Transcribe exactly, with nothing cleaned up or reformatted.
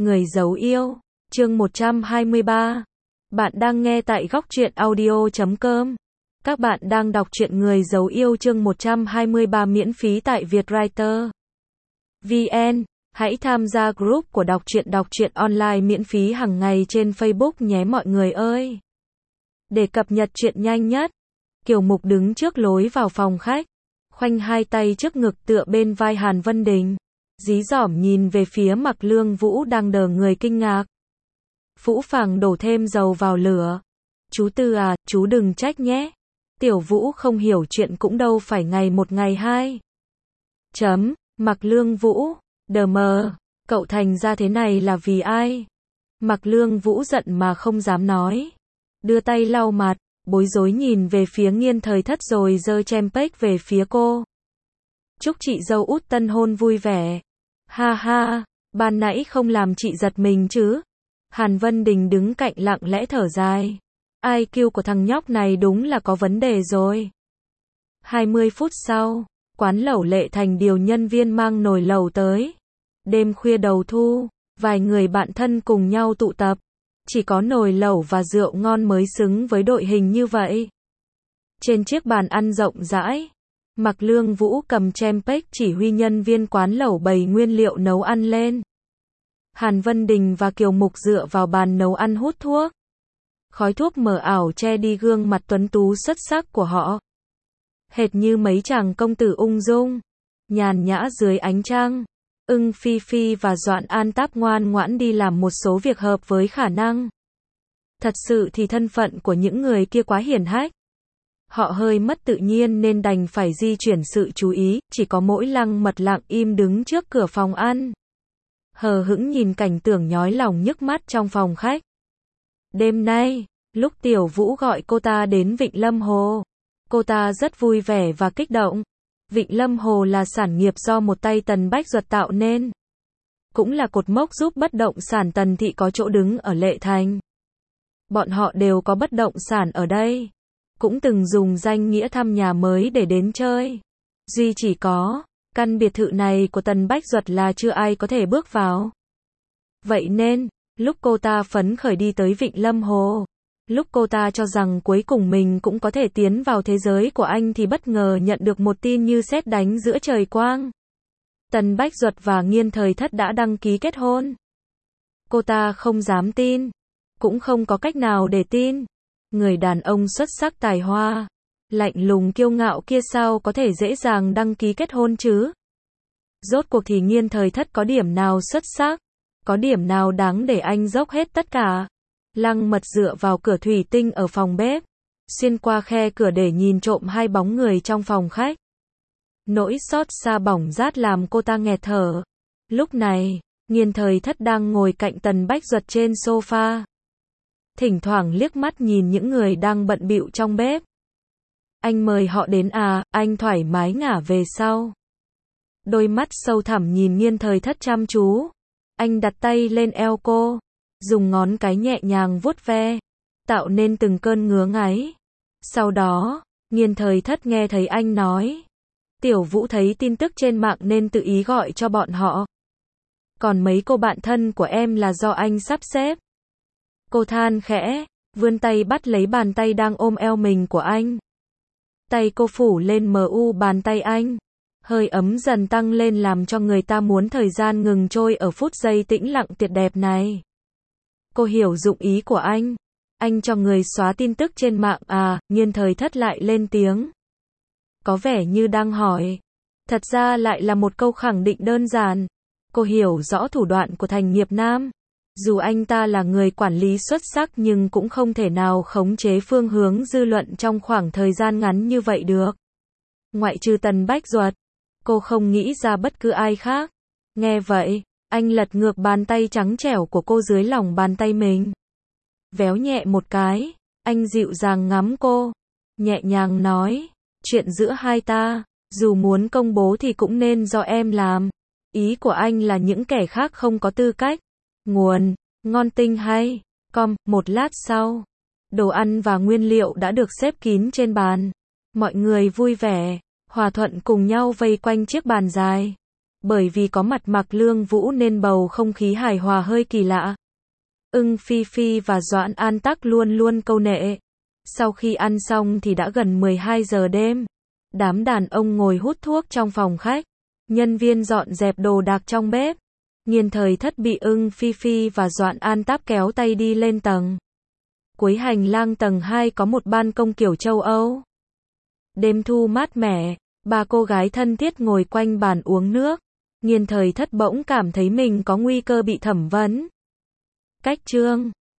Người giấu yêu, chương một trăm hai mươi ba. Bạn đang nghe tại góc truyện audio chấm com. Các bạn đang đọc truyện Người giấu yêu chương một trăm hai mươi ba miễn phí tại Vietwriter chấm vn. Hãy tham gia group của đọc truyện đọc truyện online miễn phí hàng ngày trên Facebook nhé mọi người ơi. Để cập nhật truyện nhanh nhất, Kiều Mục đứng trước lối vào phòng khách, khoanh hai tay trước ngực tựa bên vai Hàn Vân Đình, dí dỏm nhìn về phía Mặc Lương Vũ đang đờ người kinh ngạc. Phũ Phàng đổ thêm dầu vào lửa. Chú Tư à, chú đừng trách nhé. Tiểu Vũ không hiểu chuyện cũng đâu phải ngày một ngày hai. Chấm, Mặc Lương Vũ, đờ mờ, cậu thành ra thế này là vì ai? Mặc Lương Vũ giận mà không dám nói. Đưa tay lau mặt, bối rối nhìn về phía Nghiên Thời Thất rồi giơ champagne về phía cô. Chúc chị dâu út tân hôn vui vẻ. Ha ha, ban nãy không làm chị giật mình chứ? Hàn Vân Đình đứng cạnh lặng lẽ thở dài. i kiu của thằng nhóc này đúng là có vấn đề rồi. hai mươi phút sau, quán lẩu Lệ Thành điều nhân viên mang nồi lẩu tới. Đêm khuya đầu thu, vài người bạn thân cùng nhau tụ tập. Chỉ có nồi lẩu và rượu ngon mới xứng với đội hình như vậy. Trên chiếc bàn ăn rộng rãi, Mặc Lương Vũ cầm champagne chỉ huy nhân viên quán lẩu bày nguyên liệu nấu ăn lên. Hàn Vân Đình và Kiều Mục dựa vào bàn nấu ăn hút thuốc. Khói thuốc mờ ảo che đi gương mặt tuấn tú xuất sắc của họ. Hệt như mấy chàng công tử ung dung, nhàn nhã dưới ánh trăng. Ưng Phi Phi và Doãn An Táp ngoan ngoãn đi làm một số việc hợp với khả năng. Thật sự thì thân phận của những người kia quá hiển hách. Họ hơi mất tự nhiên nên đành phải di chuyển sự chú ý, chỉ có mỗi Lăng Mật lặng im đứng trước cửa phòng ăn. Hờ hững nhìn cảnh tượng nhói lòng nhức mắt trong phòng khách. Đêm nay, lúc Tiểu Vũ gọi cô ta đến Vịnh Lâm Hồ, cô ta rất vui vẻ và kích động. Vịnh Lâm Hồ là sản nghiệp do một tay Tần Bách Duật tạo nên. Cũng là cột mốc giúp bất động sản Tần Thị có chỗ đứng ở Lệ Thành. Bọn họ đều có bất động sản ở đây. Cũng từng dùng danh nghĩa thăm nhà mới để đến chơi. Duy chỉ có căn biệt thự này của Tần Bách Duật là chưa ai có thể bước vào. Vậy nên, lúc cô ta phấn khởi đi tới Vịnh Lâm Hồ, lúc cô ta cho rằng cuối cùng mình cũng có thể tiến vào thế giới của anh thì bất ngờ nhận được một tin như sét đánh giữa trời quang. Tần Bách Duật và Nghiên Thời Thất đã đăng ký kết hôn. Cô ta không dám tin, cũng không có cách nào để tin. Người đàn ông xuất sắc tài hoa, lạnh lùng kiêu ngạo kia sao có thể dễ dàng đăng ký kết hôn chứ? Rốt cuộc thì Nghiên Thời Thất có điểm nào xuất sắc? Có điểm nào đáng để anh dốc hết tất cả? Lăng Mật dựa vào cửa thủy tinh ở phòng bếp, xuyên qua khe cửa để nhìn trộm hai bóng người trong phòng khách. Nỗi xót xa bỏng rát làm cô ta nghẹt thở. Lúc này, Nghiên Thời Thất đang ngồi cạnh Tần Bách Duật trên sofa. Thỉnh thoảng liếc mắt nhìn những người đang bận bịu trong bếp. Anh mời họ đến à, anh thoải mái ngả về sau. Đôi mắt sâu thẳm nhìn Nghiên Thời Thất chăm chú. Anh đặt tay lên eo cô, dùng ngón cái nhẹ nhàng vuốt ve, tạo nên từng cơn ngứa ngáy. Sau đó, Nghiên Thời Thất nghe thấy anh nói, Tiểu Vũ thấy tin tức trên mạng nên tự ý gọi cho bọn họ. Còn mấy cô bạn thân của em là do anh sắp xếp. Cô than khẽ, vươn tay bắt lấy bàn tay đang ôm eo mình của anh. Tay cô phủ lên mờ u bàn tay anh. Hơi ấm dần tăng lên làm cho người ta muốn thời gian ngừng trôi ở phút giây tĩnh lặng tuyệt đẹp này. Cô hiểu dụng ý của anh. Anh cho người xóa tin tức trên mạng à? Nghiên Thời Thất lại lên tiếng. Có vẻ như đang hỏi. Thật ra lại là một câu khẳng định đơn giản. Cô hiểu rõ thủ đoạn của Thành Nghiệp Nam. Dù anh ta là người quản lý xuất sắc nhưng cũng không thể nào khống chế phương hướng dư luận trong khoảng thời gian ngắn như vậy được. Ngoại trừ Tần Bách Duật, cô không nghĩ ra bất cứ ai khác. Nghe vậy, anh lật ngược bàn tay trắng trẻo của cô dưới lòng bàn tay mình. Véo nhẹ một cái, anh dịu dàng ngắm cô, nhẹ nhàng nói, chuyện giữa hai ta, dù muốn công bố thì cũng nên do em làm. Ý của anh là những kẻ khác không có tư cách. Nguồn, ngon tinh hay, com, một lát sau, đồ ăn và nguyên liệu đã được xếp kín trên bàn. Mọi người vui vẻ, hòa thuận cùng nhau vây quanh chiếc bàn dài. Bởi vì có mặt Mạc Lương Vũ nên bầu không khí hài hòa hơi kỳ lạ. Ưng Phi Phi và Doãn An Tắc luôn luôn câu nệ. Sau khi ăn xong thì đã gần mười hai giờ đêm. Đám đàn ông ngồi hút thuốc trong phòng khách. Nhân viên dọn dẹp đồ đạc trong bếp. Nghiên Thời Thất bị Ưng Phi Phi và Doãn An Tắc kéo tay đi lên tầng. Cuối hành lang tầng hai có một ban công kiểu châu Âu. Đêm thu mát mẻ, ba cô gái thân thiết ngồi quanh bàn uống nước. Nghiên Thời Thất bỗng cảm thấy mình có nguy cơ bị thẩm vấn. Cách chương